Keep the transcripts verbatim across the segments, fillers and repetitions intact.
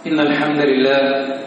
إن الحمد لله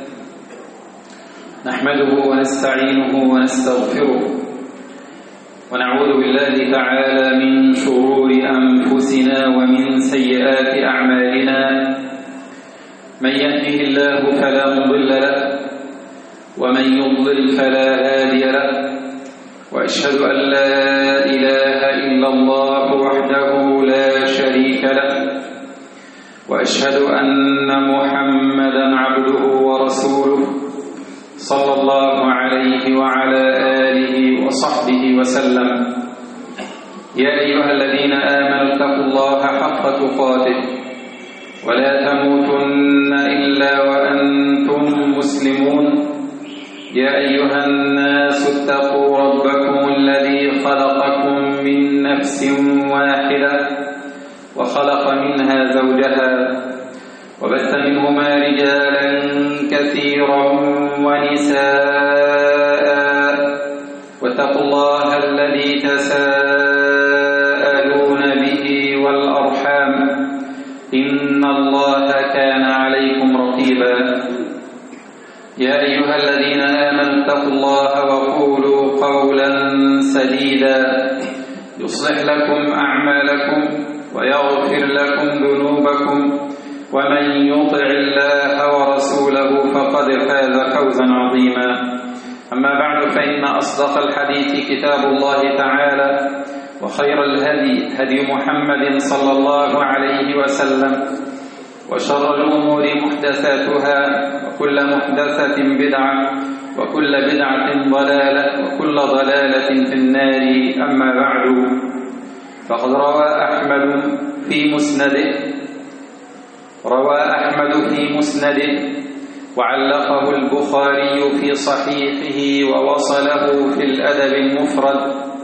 نحمده ونستعينه ونستغفره ونعوذ بالله تعالى من شرور أنفسنا ومن سيئات أعمالنا. من يهده الله فلا مضل له ومن يضلل فلا هادي له، وأشهد أن لا إله إلا الله وحده لا شريك له، وأشهد أن محمدا عبده ورسوله صلى الله عليه وعلى آله وصحبه وسلم. يا أيها الذين آمنوا اتقوا الله حق تقاته ولا تموتن إلا وأنتم مسلمون. يا أيها الناس اتقوا ربكم الذي خلقكم من نفس واحدة وخلق منها زوجها وبث منهما رجالا كثيرا ونساء، واتقوا الله الذي تساءلون به والأرحام إن الله كان عليكم رقيبا. يا أيها الذين آمنوا اتقوا الله وقولوا قولا سديدا يصلح لكم أعمالكم ويغفر لكم ذنوبكم، ومن يطع الله ورسوله فقد فاز فوزا عظيما. أما بعد، فإن أصدق الحديث كتاب الله تعالى، وخير الهدي هدي محمد صلى الله عليه وسلم، وشر الأمور محدثاتها، وكل محدثة بدعة، وكل بدعة ضلالة، وكل ضلالة في النار. أما بعد، فقد روى أحمد في مسنده روى أحمد في مسنده وعلقه البخاري في صحيحه ووصله في الأدب المفرد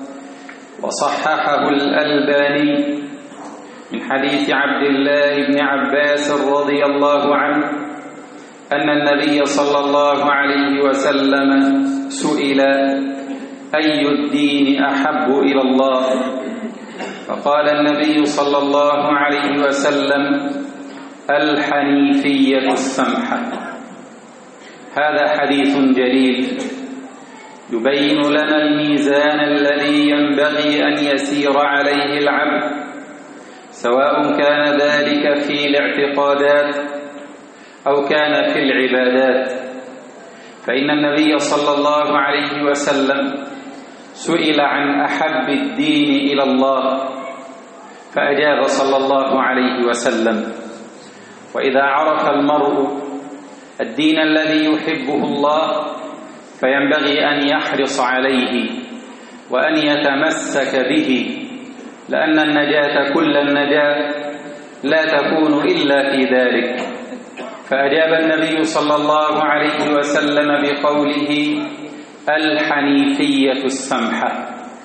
وصححه الألباني من حديث عبد الله بن عباس رضي الله عنه أن النبي صلى الله عليه وسلم سئل: أي الدين أحب إلى الله؟ فقال النبي صلى الله عليه وسلم: الحنيفية السمحة. هذا حديث جليل يبين لنا الميزان الذي ينبغي أن يسير عليه العبد، سواء كان ذلك في الاعتقادات أو كان في العبادات. فإن النبي صلى الله عليه وسلم سئل عن أحب الدين إلى الله، فأجاب صلى الله عليه وسلم: وإذا عرف المرء الدين الذي يحبه الله فينبغي أن يحرص عليه وأن يتمسك به، لأن النجاة كل النجاة لا تكون إلا في ذلك. فأجاب النبي صلى الله عليه وسلم بقوله: الحنيفية السمحة.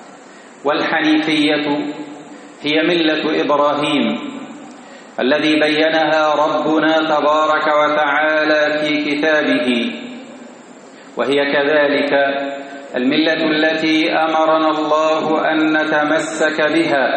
والحنيفية هي ملة إبراهيم الذي بينها ربنا تبارك وتعالى في كتابه، وهي كذلك الملة التي أمرنا الله أن نتمسك بها.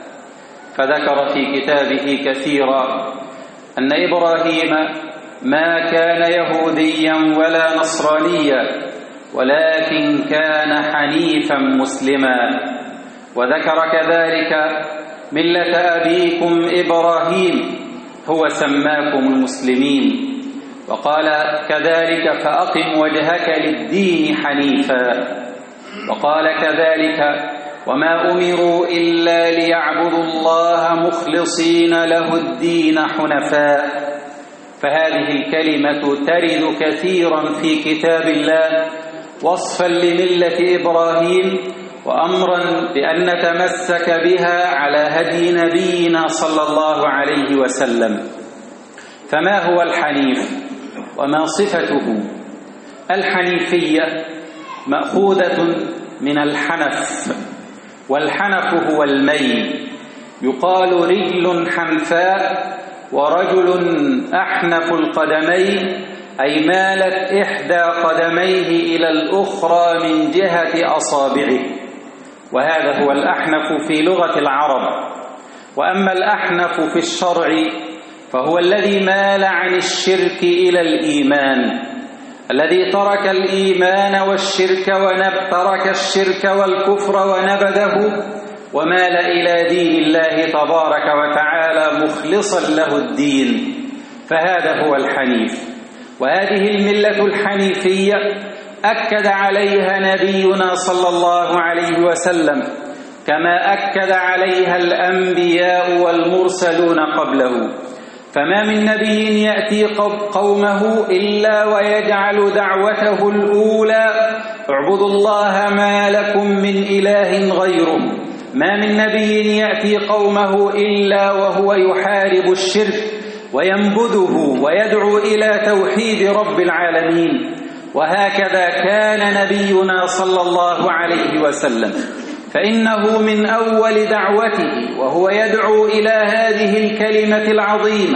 فذكر في كتابه كثيرا أن إبراهيم ما كان يهوديا ولا نصرانيا، ولكن كان حنيفا مسلما. وذكر كذلك ملة أبيكم إبراهيم، هو سماكم المسلمين. وقال كذلك: فأقم وجهك للدين حنيفا. وقال كذلك: وما أمروا إلا ليعبدوا الله مخلصين له الدين حنفاء. فهذه الكلمة ترد كثيرا في كتاب الله وصفا لملة إبراهيم، وأمرا بأن نتمسك بها على هدي نبينا صلى الله عليه وسلم. فما هو الحنيف وما صفته؟ الحنيفية مأخوذة من الحنف، والحنف هو الميل. يقال رجل حنفاء ورجل أحنف القدمين، أي مالت إحدى قدميه إلى الأخرى من جهة أصابعه، وهذا هو الأحنف في لغة العرب. وأما الأحنف في الشرع فهو الذي مال عن الشرك إلى الإيمان، الذي ترك الإيمان والشرك ونب ترك الشرك والكفر ونبذه ومال إلى دين الله تبارك وتعالى مخلصا له الدين، فهذا هو الحنيف. وهذه الملة الحنيفية أكد عليها نبينا صلى الله عليه وسلم كما أكد عليها الأنبياء والمرسلون قبله. فما من نبي يأتي قومه إلا ويجعل دعوته الأولى اعبدوا الله ما لكم من إله غيره. ما من نبي يأتي قومه إلا وهو يحارب الشرك وينبذه ويدعو إلى توحيد رب العالمين. وهكذا كان نبينا صلى الله عليه وسلم، فإنه من أول دعوته وهو يدعو إلى هذه الكلمة العظيمة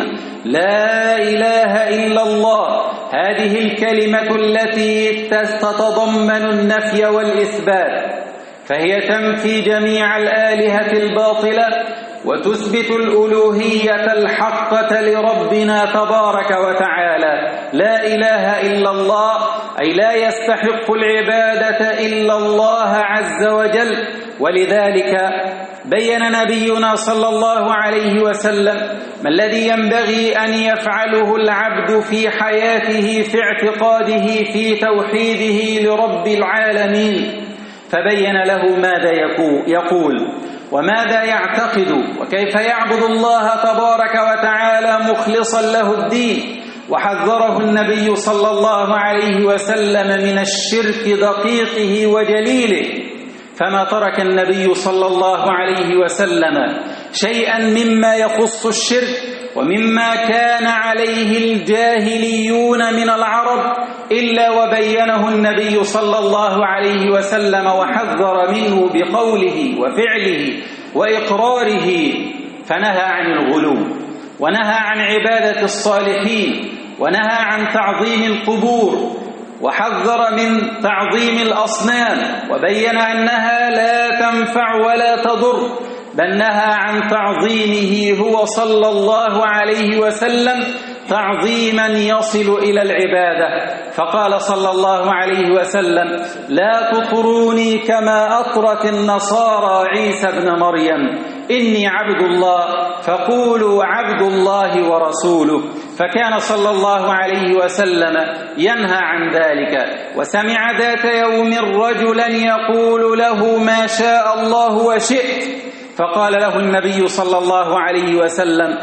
لا إله إلا الله، هذه الكلمة التي تتضمن النفي والإثبات، فهي تنفي جميع الآلهة الباطلة وتثبت الألوهية الحقة لربنا تبارك وتعالى. لا إله إلا الله أي لا يستحق العبادة إلا الله عز وجل. ولذلك بين نبينا صلى الله عليه وسلم ما الذي ينبغي أن يفعله العبد في حياته في اعتقاده في توحيده لرب العالمين، فبين له ماذا يقول وماذا يعتقد وكيف يعبد الله تبارك وتعالى مخلصا له الدين. وحذره النبي صلى الله عليه وسلم من الشرك دقيقه وجليله، فما ترك النبي صلى الله عليه وسلم شيئا مما يخص الشرك ومما كان عليه الجاهليون من العرب إلا وبينه النبي صلى الله عليه وسلم وحذر منه بقوله وفعله وإقراره. فنهى عن الغلو، ونهى عن عبادة الصالحين، ونهى عن تعظيم القبور، وحذر من تعظيم الأصنام، وبين أنها لا تنفع ولا تضر، بل نهى عن تعظيمه هو صلى الله عليه وسلم تعظيما يصل إلى العبادة. فقال صلى الله عليه وسلم لا تطروني كما أطرت النصارى عيسى ابن مريم، إني عبد الله فقولوا عبد الله ورسوله. فكان صلى الله عليه وسلم ينهى عن ذلك. وسمع ذات يوم رجلا يقول له ما شاء الله وشئت، فقال له النبي صلى الله عليه وسلم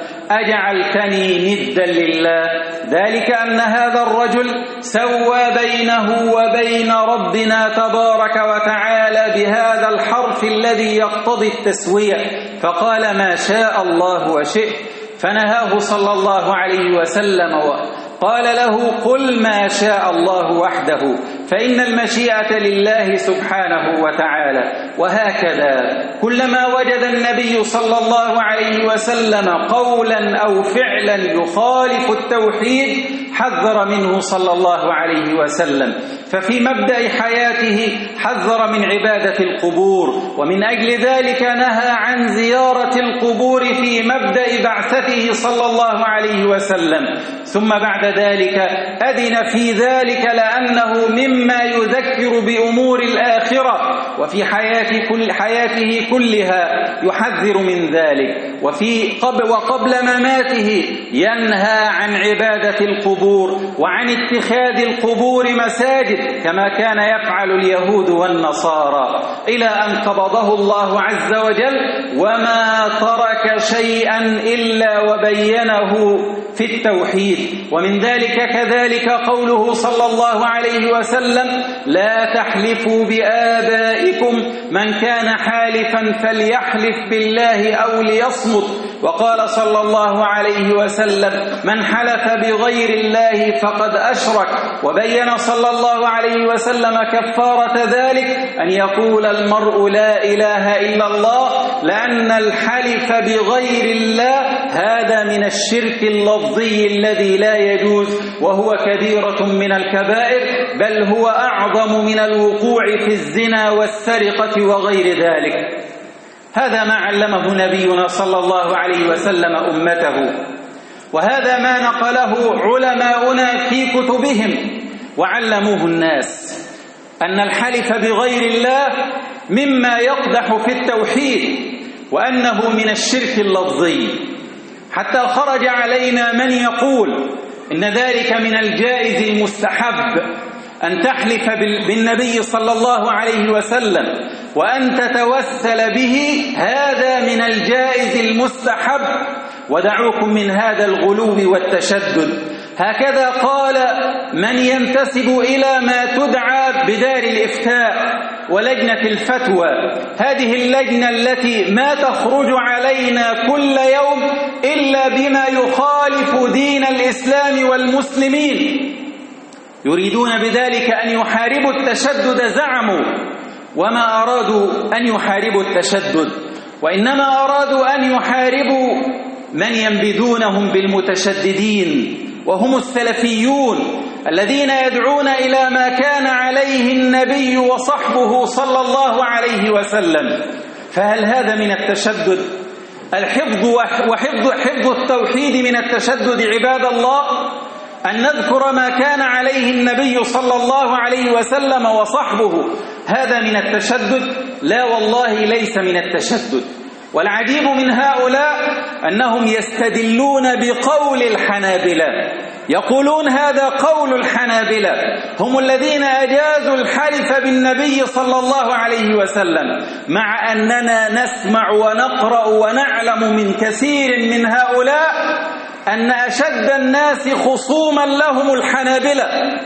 أجعلتني ندا لله؟ ذلك أن هذا الرجل سوى بينه وبين ربنا تبارك وتعالى بهذا الحرف الذي يقتضي التسوية، فقال ما شاء الله وشئت، فنهاه صلى الله عليه وسلم قال له قل ما شاء الله وحده، فإن المشيئة لله سبحانه وتعالى. وهكذا كلما وجد النبي صلى الله عليه وسلم قولا أو فعلا يخالف التوحيد حذر منه صلى الله عليه وسلم. ففي مبدأ حياته حذر من عبادة القبور، ومن أجل ذلك نهى عن زيارة القبور في مبدأ بعثته صلى الله عليه وسلم. ثم بعد ذلك أذن في ذلك لأنه مما يذكر بأمور الآخرة، وفي حياة كل حياته كلها يحذر من ذلك. وفي قبل وقبل مماته ينهى عن عبادة القبور وعن اتخاذ القبور مساجد كما كان يفعل اليهود والنصارى، إلى أن قبضه الله عز وجل وما ترك شيئا إلا وبينه في التوحيد. ومن ذلك كذلك قوله صلى الله عليه وسلم لا تحلفوا بآبائكم، من كان حالفا فليحلف بالله أو ليصمت. وقال صلى الله عليه وسلم من حلف بغير الله فقد أشرك. وبين صلى الله عليه وسلم كفارة ذلك أن يقول المرء لا إله إلا الله، لأن الحلف بغير الله هذا من الشرك اللفظي الذي لا يجوز، وهو كبيرة من الكبائر، بل هو أعظم من الوقوع في الزنا والسرقة وغير ذلك. هذا ما علمه نبينا صلى الله عليه وسلم أمته. وهذا ما نقله علماؤنا في كتبهم وعلموه الناس، أن الحلف بغير الله مما يقدح في التوحيد، وأنه من الشرك اللفظي، حتى خرج علينا من يقول إن ذلك من الجائز المستحب، أن تحلف بالنبي صلى الله عليه وسلم وأن تتوسل به، هذا من الجائز المستحب، ودعوكم من هذا الغلو والتشدد. هكذا قال من ينتسب إلى ما تدعى بدار الإفتاء ولجنة الفتوى، هذه اللجنة التي ما تخرج علينا كل يوم إلا بما يخالف دين الإسلام والمسلمين، يريدون بذلك أن يحاربوا التشدد، زعموا وما أرادوا أن يحاربوا التشدد، وإنما أرادوا أن يحاربوا من ينبذونهم بالمتشددين، وهم السلفيون الذين يدعون إلى ما كان عليه النبي وصحبه صلى الله عليه وسلم. فهل هذا من التشدد؟ الحفظ وحفظ حفظ التوحيد من التشدد عباد الله؟ أن نذكر ما كان عليه النبي صلى الله عليه وسلم وصحبه، هذا من التشدد؟ لا والله ليس من التشدد. والعجيب من هؤلاء أنهم يستدلون بقول الحنابلة، يقولون هذا قول الحنابلة، هم الذين أجازوا الحلف بالنبي صلى الله عليه وسلم، مع أننا نسمع ونقرأ ونعلم من كثير من هؤلاء أن أشد الناس خصوما لهم الحنابلة،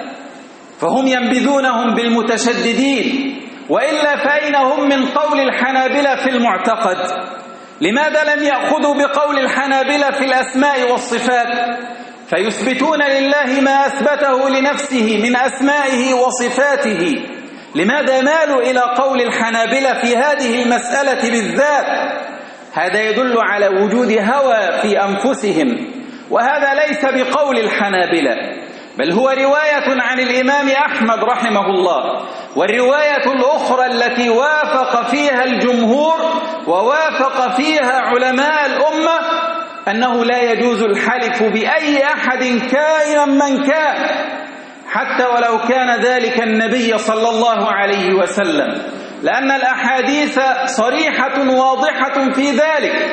فهم ينبذونهم بالمتشددين. وإلا فأين هم من قول الحنابلة في المعتقد؟ لماذا لم يأخذوا بقول الحنابلة في الأسماء والصفات فيثبتون لله ما أثبته لنفسه من أسمائه وصفاته؟ لماذا مالوا إلى قول الحنابلة في هذه المسألة بالذات؟ هذا يدل على وجود هوى في أنفسهم، وهذا ليس بقول الحنابلة، بل هو رواية عن الإمام أحمد رحمه الله. والرواية الأخرى التي وافق فيها الجمهور ووافق فيها علماء الأمة أنه لا يجوز الحلف بأي أحد كائنا من كان، حتى ولو كان ذلك النبي صلى الله عليه وسلم، لأن الأحاديث صريحة واضحة في ذلك،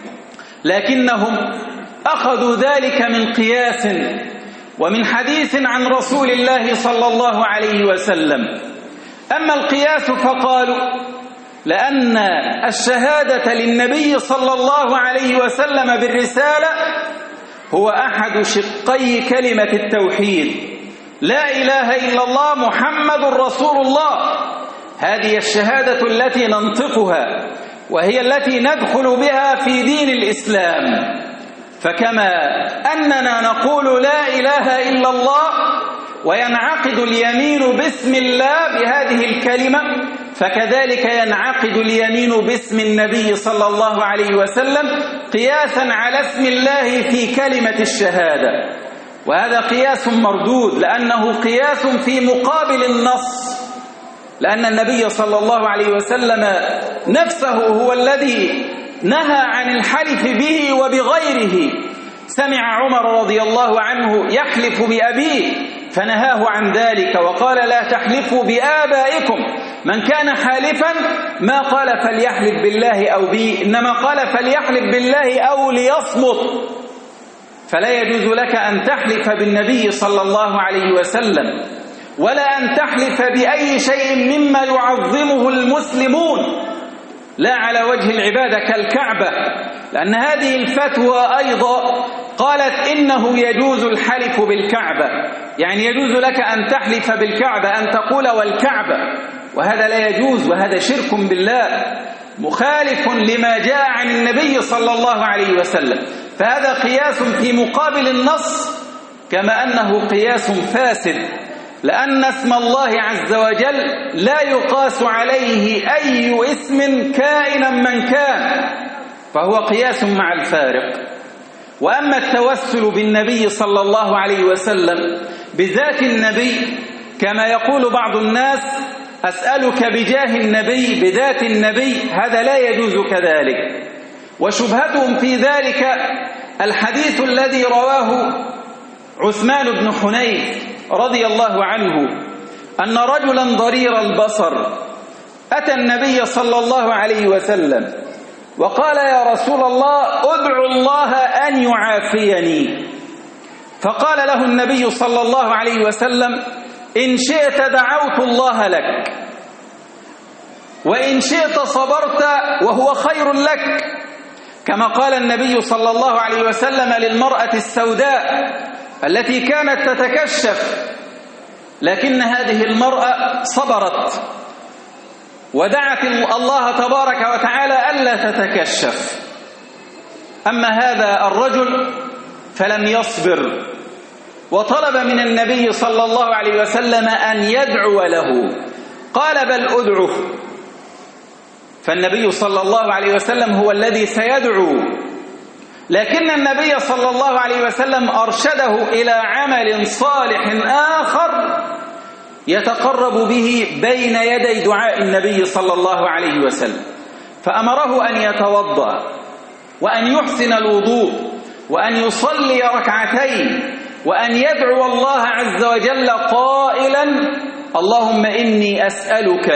لكنهم أخذوا ذلك من قياس ومن حديث عن رسول الله صلى الله عليه وسلم. أما القياس فقالوا لأن الشهادة للنبي صلى الله عليه وسلم بالرسالة هو أحد شقي كلمة التوحيد، لا إله إلا الله محمد رسول الله، هذه الشهادة التي ننطقها وهي التي ندخل بها في دين الإسلام. فكما أننا نقول لا إله إلا الله وينعقد اليمين باسم الله بهذه الكلمة، فكذلك ينعقد اليمين باسم النبي صلى الله عليه وسلم قياسا على اسم الله في كلمة الشهادة. وهذا قياس مردود، لأنه قياس في مقابل النص، لأن النبي صلى الله عليه وسلم نفسه هو الذي نهى عن الحلف به وبغيره. سمع عمر رضي الله عنه يحلف بأبيه فنهاه عن ذلك وقال لا تحلفوا بآبائكم، من كان حالفا ما قال فليحلف بالله أو بي، إنما قال فليحلف بالله أو ليصمت. فلا يجوز لك أن تحلف بالنبي صلى الله عليه وسلم ولا أن تحلف بأي شيء مما يعظمه المسلمون لا على وجه العبادة كالكعبة، لأن هذه الفتوى أيضا قالت إنه يجوز الحلف بالكعبة، يعني يجوز لك أن تحلف بالكعبة، أن تقول والكعبة، وهذا لا يجوز، وهذا شرك بالله مخالف لما جاء عن النبي صلى الله عليه وسلم. فهذا قياس في مقابل النص، كما أنه قياس فاسد، لأن اسم الله عز وجل لا يقاس عليه أي اسم كائنا من كان، فهو قياس مع الفارق. وأما التوسل بالنبي صلى الله عليه وسلم بذات النبي، كما يقول بعض الناس أسألك بجاه النبي بذات النبي، هذا لا يجوز كذلك. وشبهتهم في ذلك الحديث الذي رواه عثمان بن حنيف رضي الله عنه أن رجلا ضرير البصر أتى النبي صلى الله عليه وسلم وقال: يا رسول الله، أدعو الله أن يعافيني. فقال له النبي صلى الله عليه وسلم: إن شئت دعوت الله لك، وإن شئت صبرت وهو خير لك، كما قال النبي صلى الله عليه وسلم للمرأة السوداء التي كانت تتكشف، لكن هذه المرأة صبرت ودعت الله تبارك وتعالى ألا تتكشف. أما هذا الرجل فلم يصبر وطلب من النبي صلى الله عليه وسلم أن يدعو له، قال: بل أدعه. فالنبي صلى الله عليه وسلم هو الذي سيدعو، لكن النبي صلى الله عليه وسلم أرشده إلى عمل صالح آخر يتقرب به بين يدي دعاء النبي صلى الله عليه وسلم، فأمره أن يتوضأ وأن يحسن الوضوء وأن يصلي ركعتين وأن يدعو الله عز وجل قائلا: اللهم إني أسألك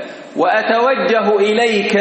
وأتوجه إليك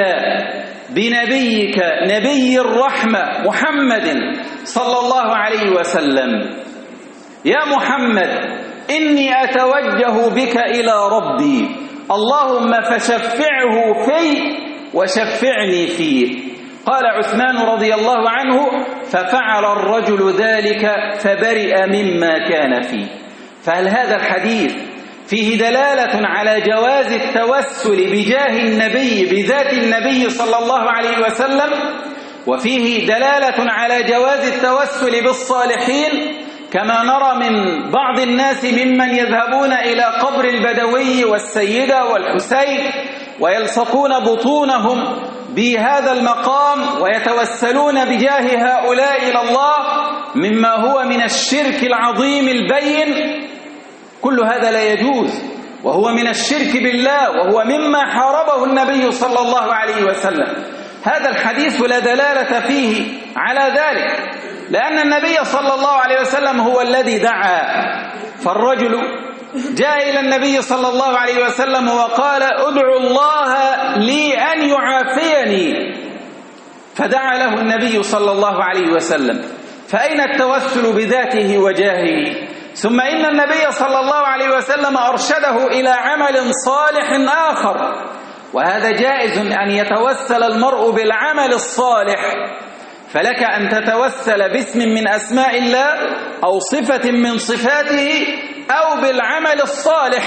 بنبيك نبي الرحمة محمد صلى الله عليه وسلم، يا محمد إني أتوجه بك إلى ربي، اللهم فشفعه في وشفعني فيه. قال عثمان رضي الله عنه: ففعل الرجل ذلك فبرئ مما كان فيه. فهل هذا الحديث فيه دلالة على جواز التوسل بجاه النبي بذات النبي صلى الله عليه وسلم، وفيه دلالة على جواز التوسل بالصالحين، كما نرى من بعض الناس ممن يذهبون إلى قبر البدوي والسيدة والحسين ويلصقون بطونهم بهذا المقام ويتوسلون بجاه هؤلاء إلى الله، مما هو من الشرك العظيم البين. كل هذا لا يجوز، وهو من الشرك بالله، وهو مما حاربه النبي صلى الله عليه وسلم. هذا الحديث لا دلالة فيه على ذلك، لأن النبي صلى الله عليه وسلم هو الذي دعا. فالرجل جاء إلى النبي صلى الله عليه وسلم وقال: ادعو الله لي أن يعافيني، فدعا له النبي صلى الله عليه وسلم. فأين التوسل بذاته وجاهه؟ ثم إن النبي صلى الله عليه وسلم أرشده إلى عمل صالح آخر، وهذا جائز أن يتوسل المرء بالعمل الصالح، فلك أن تتوسل باسم من أسماء الله أو صفة من صفاته أو بالعمل الصالح.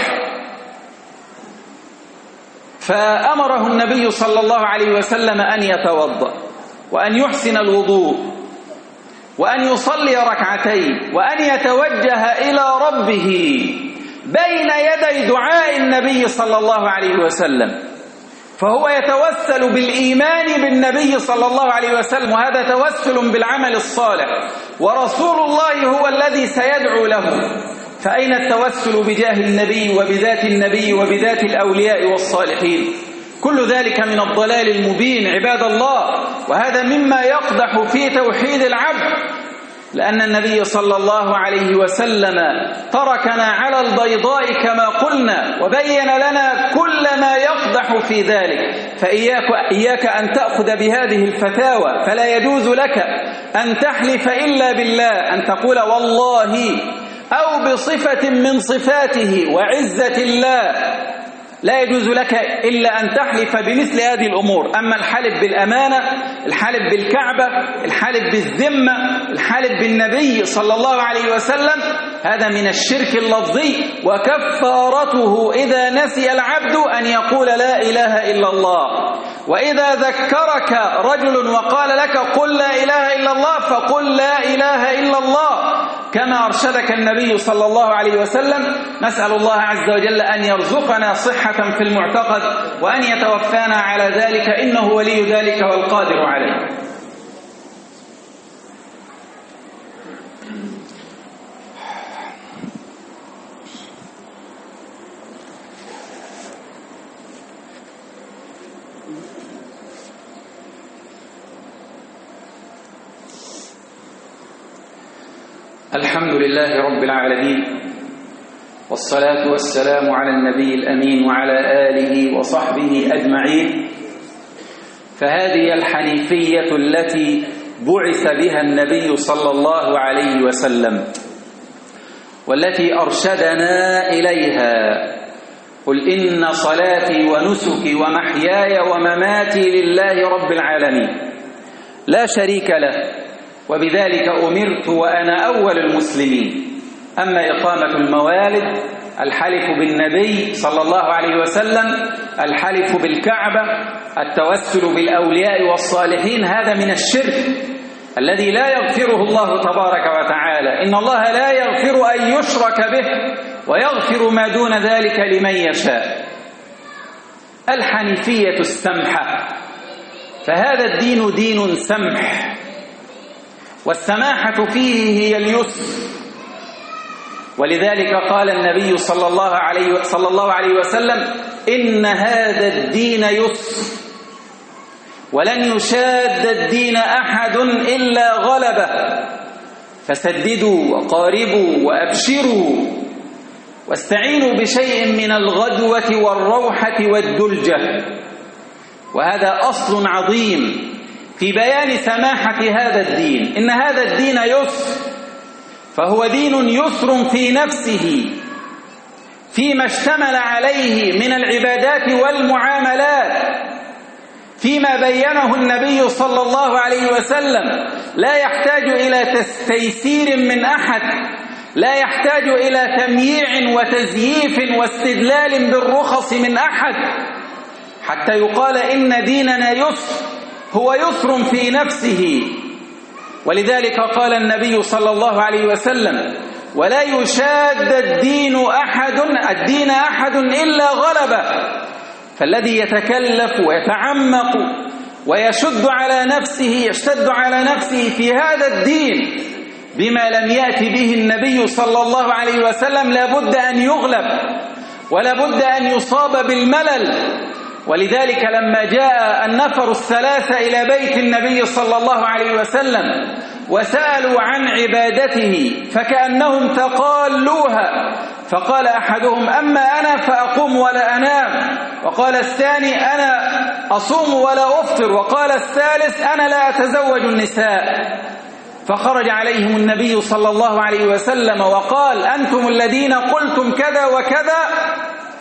فأمره النبي صلى الله عليه وسلم أن يتوضأ وأن يحسن الوضوء وأن يصلي ركعتين وأن يتوجه إلى ربه بين يدي دعاء النبي صلى الله عليه وسلم. فهو يتوسل بالإيمان بالنبي صلى الله عليه وسلم، وهذا توسل بالعمل الصالح، ورسول الله هو الذي سيدعو له. فأين التوسل بجاه النبي وبذات النبي وبذات الأولياء والصالحين؟ كل ذلك من الضلال المبين عباد الله، وهذا مما يقدح في توحيد العبد، لأن النبي صلى الله عليه وسلم تركنا على البيضاء كما قلنا، وبين لنا كل ما يقدح في ذلك. فإياك إياك أن تأخذ بهذه الفتاوى، فلا يجوز لك أن تحلف إلا بالله، أن تقول والله أو بصفة من صفاته وعزة الله، لا يجوز لك إلا أن تحلف بمثل هذه الأمور. أما الحلف بالأمانة، الحلف بالكعبة، الحلف بالذمة، الحلف بالنبي صلى الله عليه وسلم، هذا من الشرك اللفظي، وكفارته إذا نسي العبد أن يقول لا إله إلا الله. وإذا ذكرك رجل وقال لك قل لا إله إلا الله فقل لا إله إلا الله، كما أرشدك النبي صلى الله عليه وسلم. نسأل الله عز وجل أن يرزقنا صحة في المعتقد، وأن يتوفانا على ذلك، إنه ولي ذلك والقادر عليه. الحمد لله رب العالمين، والصلاة والسلام على النبي الأمين وعلى آله وصحبه أجمعين. فهذه الحنيفية التي بعث بها النبي صلى الله عليه وسلم والتي أرشدنا إليها. قل إن صلاتي ونسكي ومحياي ومماتي لله رب العالمين لا شريك له، وبذلك أمرت وأنا أول المسلمين. أما إقامة الموالد، الحلف بالنبي صلى الله عليه وسلم، الحلف بالكعبة، التوسل بالأولياء والصالحين، هذا من الشرك الذي لا يغفره الله تبارك وتعالى. إن الله لا يغفر أن يشرك به ويغفر ما دون ذلك لمن يشاء. الحنيفية السمحة، فهذا الدين دين سمح، والسماحة فيه هي اليسر. ولذلك قال النبي صلى الله عليه صلى الله عليه وسلم: إن هذا الدين يسر ولن يشاد الدين أحد إلا غلبه، فسددوا وقاربوا وأبشروا واستعينوا بشيء من الغدوة والروحة والدلجة. وهذا أصل عظيم في بيان سماحة هذا الدين. إن هذا الدين يسر، فهو دين يسر في نفسه فيما اشتمل عليه من العبادات والمعاملات، فيما بينه النبي صلى الله عليه وسلم. لا يحتاج إلى تيسير من أحد، لا يحتاج إلى تمييع وتزييف واستدلال بالرخص من أحد حتى يقال إن ديننا يسر. هو يسر في نفسه. ولذلك قال النبي صلى الله عليه وسلم: ولا يشاد الدين أحد الدين أحد إلا غلبه. فالذي يتكلف ويتعمق ويشد على نفسه يشتد على نفسه في هذا الدين بما لم يأتي به النبي صلى الله عليه وسلم لابد أن يغلب ولابد أن يصاب بالملل. ولذلك لما جاء النفر الثلاثة إلى بيت النبي صلى الله عليه وسلم وسألوا عن عبادته فكأنهم تقالوها، فقال أحدهم: أما أنا فأقوم ولا أنام، وقال الثاني: أنا أصوم ولا أفطر، وقال الثالث: أنا لا أتزوج النساء. فخرج عليهم النبي صلى الله عليه وسلم وقال: أنتم الذين قلتم كذا وكذا،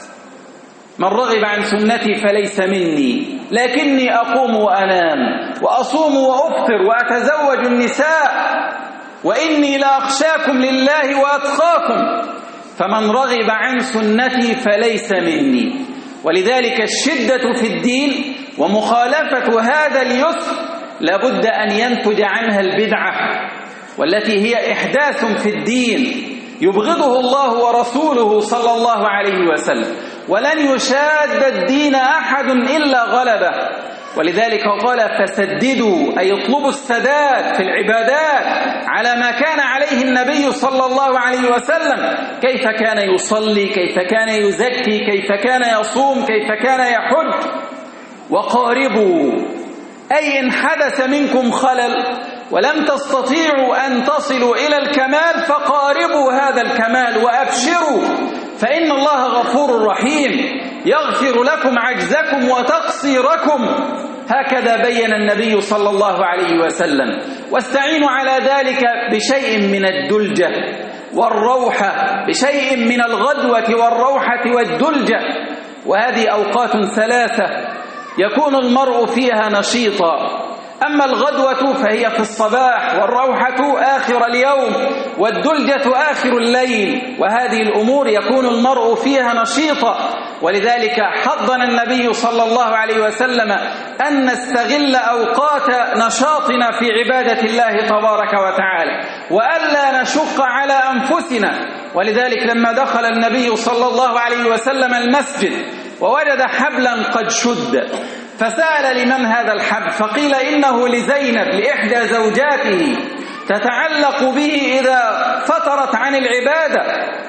من رغب عن سنتي فليس مني، لكني أقوم وأنام وأصوم وأفطر وأتزوج النساء، وإني لأخشاكم لله وأتقاكم، فمن رغب عن سنتي فليس مني. ولذلك الشدة في الدين ومخالفة هذا اليسر لابد أن ينتج عنها البدعة، والتي هي إحداث في الدين يبغضه الله ورسوله صلى الله عليه وسلم. ولن يشاد الدين أحد إلا غلبه. ولذلك قال: فسددوا، أي اطلبوا السداد في العبادات على ما كان عليه النبي صلى الله عليه وسلم، كيف كان يصلي، كيف كان يزكي، كيف كان يصوم، كيف كان يحج. وقاربوا، أي إن حدث منكم خلل ولم تستطيعوا أن تصلوا إلى الكمال فقاربوا هذا الكمال وأبشروا، فإن الله غفور رحيم يغفر لكم عجزكم وتقصيركم. هكذا بين النبي صلى الله عليه وسلم. واستعينوا على ذلك بشيء من الدلجة والروحة، بشيء من الغدوة والروحة والدلجة. وهذه أوقات ثلاثة يكون المرء فيها نشيطا. أما الغدوة فهي في الصباح، والروحة آخر اليوم، والدلجة آخر الليل. وهذه الأمور يكون المرء فيها نشيطا. ولذلك حضنا النبي صلى الله عليه وسلم أن نستغل أوقات نشاطنا في عبادة الله تبارك وتعالى، وألا نشق على أنفسنا. ولذلك لما دخل النبي صلى الله عليه وسلم المسجد ووجد حبلا قد شد، فسأل: لمن هذا الحبل؟ فقيل: إنه لزينب، لإحدى زوجاته، تتعلق به إذا فترت عن العبادة.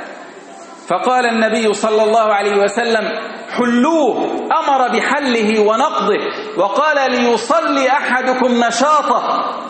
فقال النبي صلى الله عليه وسلم: حلوه. أمر بحله ونقضه، وقال: ليصلي أحدكم نشاطه.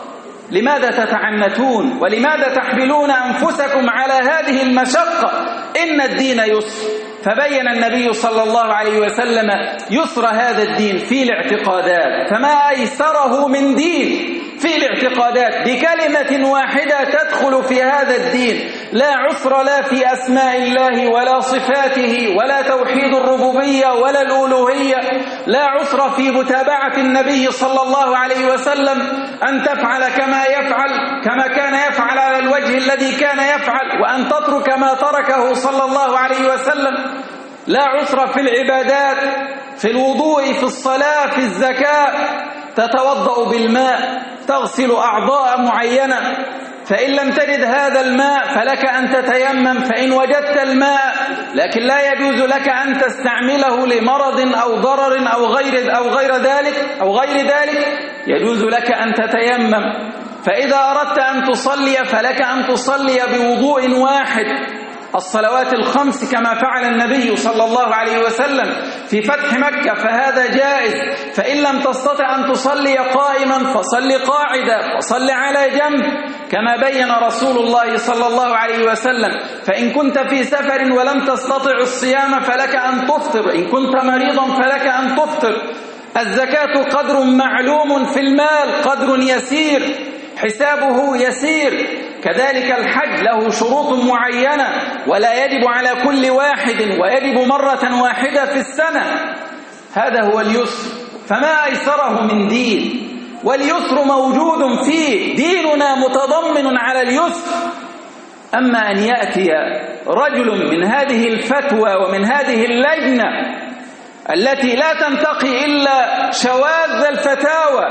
لماذا تتعنتون ولماذا تحملون أنفسكم على هذه المشقة؟ إن الدين يسر. فبين النبي صلى الله عليه وسلم يسر هذا الدين في الاعتقادات، فما أيسره من دين في الاعتقادات بكلمة واحدة تدخل في هذا الدين، لا عسر لا في أسماء الله ولا صفاته ولا توحيد الربوبية ولا الألوهية، لا عسر في متابعة النبي صلى الله عليه وسلم، أن تفعل كما يفعل كما كان يفعل على الوجه الذي كان يفعل، وأن تترك ما تركه صلى الله عليه وسلم. لا عسر في العبادات، في الوضوء، في الصلاة، في الزكاة. تتوضأ بالماء، تغسل أعضاء معينة، فإن لم تجد هذا الماء فلك أن تتيمم، فإن وجدت الماء لكن لا يجوز لك أن تستعمله لمرض أو ضرر أو غير أو غير ذلك أو غير ذلك يجوز لك أن تتيمم. فإذا أردت أن تصلي فلك أن تصلي بوضوء واحد الصلوات الخمس كما فعل النبي صلى الله عليه وسلم في فتح مكة، فهذا جائز. فإن لم تستطع أن تصلي قائما فصل قاعدا، فصل على جنب كما بين رسول الله صلى الله عليه وسلم. فإن كنت في سفر ولم تستطع الصيام فلك أن تفطر، إن كنت مريضا فلك أن تفطر. الزكاة قدر معلوم في المال، قدر يسير حسابه يسير. كذلك الحج له شروط معينة ولا يجب على كل واحد، ويجب مرة واحدة في السنة. هذا هو اليسر، فما أيسره من دين، واليسر موجود فيه، ديننا متضمن على اليسر. أما أن يأتي رجل من هذه الفتوى ومن هذه اللجنة التي لا تنتقي إلا شواذ الفتاوى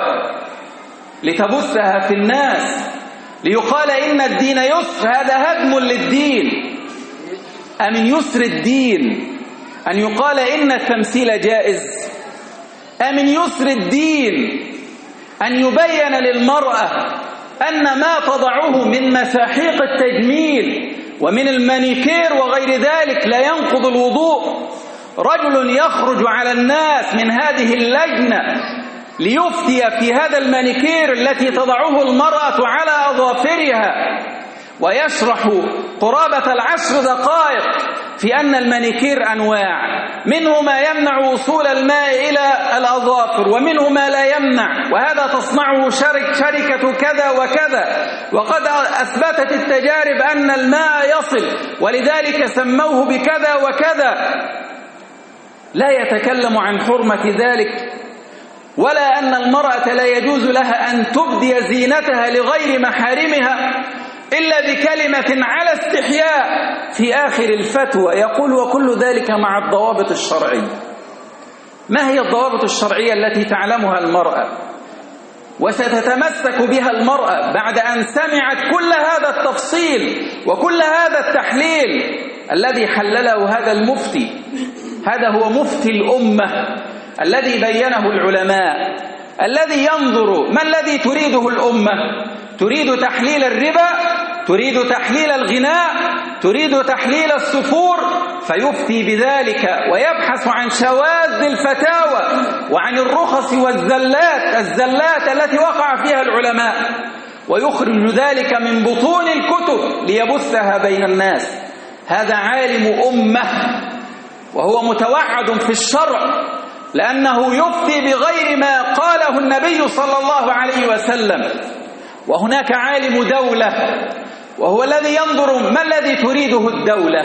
لتبثها في الناس ليقال إن الدين يسر، هذا هدم للدين. أمن يسر الدين أن يقال إن التمثيل جائز؟ أمن يسر الدين أن يبين للمرأة أن ما تضعه من مساحيق التجميل ومن المانيكير وغير ذلك لا ينقض الوضوء؟ رجل يخرج على الناس من هذه اللجنة ليفتي في هذا المانيكير التي تضعه المرأة على أظافرها، ويشرح قرابة العشر دقائق في أن المانيكير أنواع، منه ما يمنع وصول الماء إلى الأظافر ومنه ما لا يمنع، وهذا تصنعه شرك شركة كذا وكذا، وقد أثبتت التجارب أن الماء يصل ولذلك سموه بكذا وكذا. لا يتكلم عن حرمة ذلك، ولا أن المرأة لا يجوز لها أن تبدي زينتها لغير محارمها إلا بكلمة على استحياء. في آخر الفتوى يقول وكل ذلك مع الضوابط الشرعية. ما هي الضوابط الشرعية التي تعلمها المرأة وستتمسك بها المرأة بعد أن سمعت كل هذا التفصيل وكل هذا التحليل الذي حلله هذا المفتي؟ هذا هو مفتي الأمة الذي بينه العلماء، الذي ينظر ما الذي تريده الأمة. تريد تحليل الربا، تريد تحليل الغناء، تريد تحليل السفور، فيفتي بذلك ويبحث عن شواذ الفتاوى وعن الرخص والزلات الزلات التي وقع فيها العلماء، ويخرج ذلك من بطون الكتب ليبثها بين الناس. هذا عالم أمة وهو متوعد في الشرع، لأنه يفتي بغير ما قاله النبي صلى الله عليه وسلم. وهناك عالم دولة وهو الذي ينظر ما الذي تريده الدولة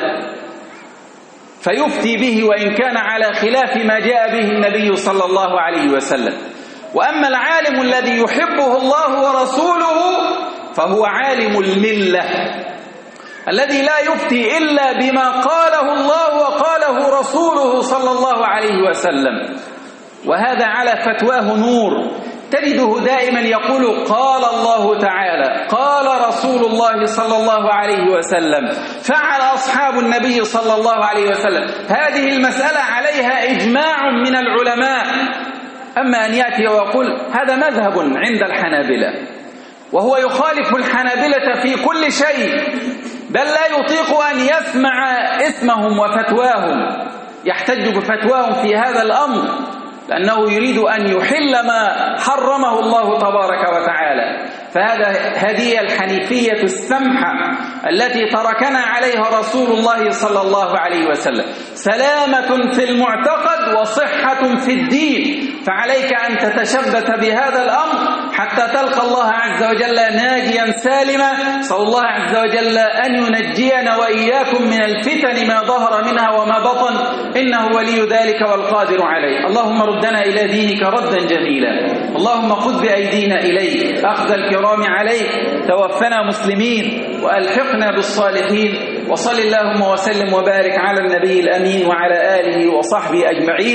فيفتي به وإن كان على خلاف ما جاء به النبي صلى الله عليه وسلم. وأما العالم الذي يحبه الله ورسوله فهو عالم الملة الذي لا يفتي إلا بما قاله الله وقاله رسوله صلى الله عليه وسلم، وهذا على فتواه نور. تجده دائما يقول قال الله تعالى، قال رسول الله صلى الله عليه وسلم، فعل أصحاب النبي صلى الله عليه وسلم. هذه المسألة عليها إجماع من العلماء. أما أن يأتي ويقول هذا مذهب عند الحنابلة وهو يخالف الحنابلة في كل شيء، بل لا يطيق أن يسمع اسمهم وفتواهم، يحتج بفتواهم في هذا الأمر، لأنه يريد أن يحل ما حرمه الله تبارك وتعالى. فهذا هذه الحنيفية السمحة التي تركنا عليها رسول الله صلى الله عليه وسلم، سلامة في المعتقد وصحة في الدين. فعليك أن تتشبث بهذا الأمر حتى تلقى الله عز وجل ناجيا سالما. صلى الله عز وجل أن ينجينا وإياكم من الفتن ما ظهر منها وما بطن، إنه ولي ذلك والقادر عليه. اللهم ردنا إلى دينك ردا جميلا، اللهم خذ بأيدينا إليك أخذ الكرام عليك، توفنا مسلمين وألحقنا بالصالحين. وصل اللهم وسلم وبارك على النبي الأمين وعلى آله وصحبه أجمعين.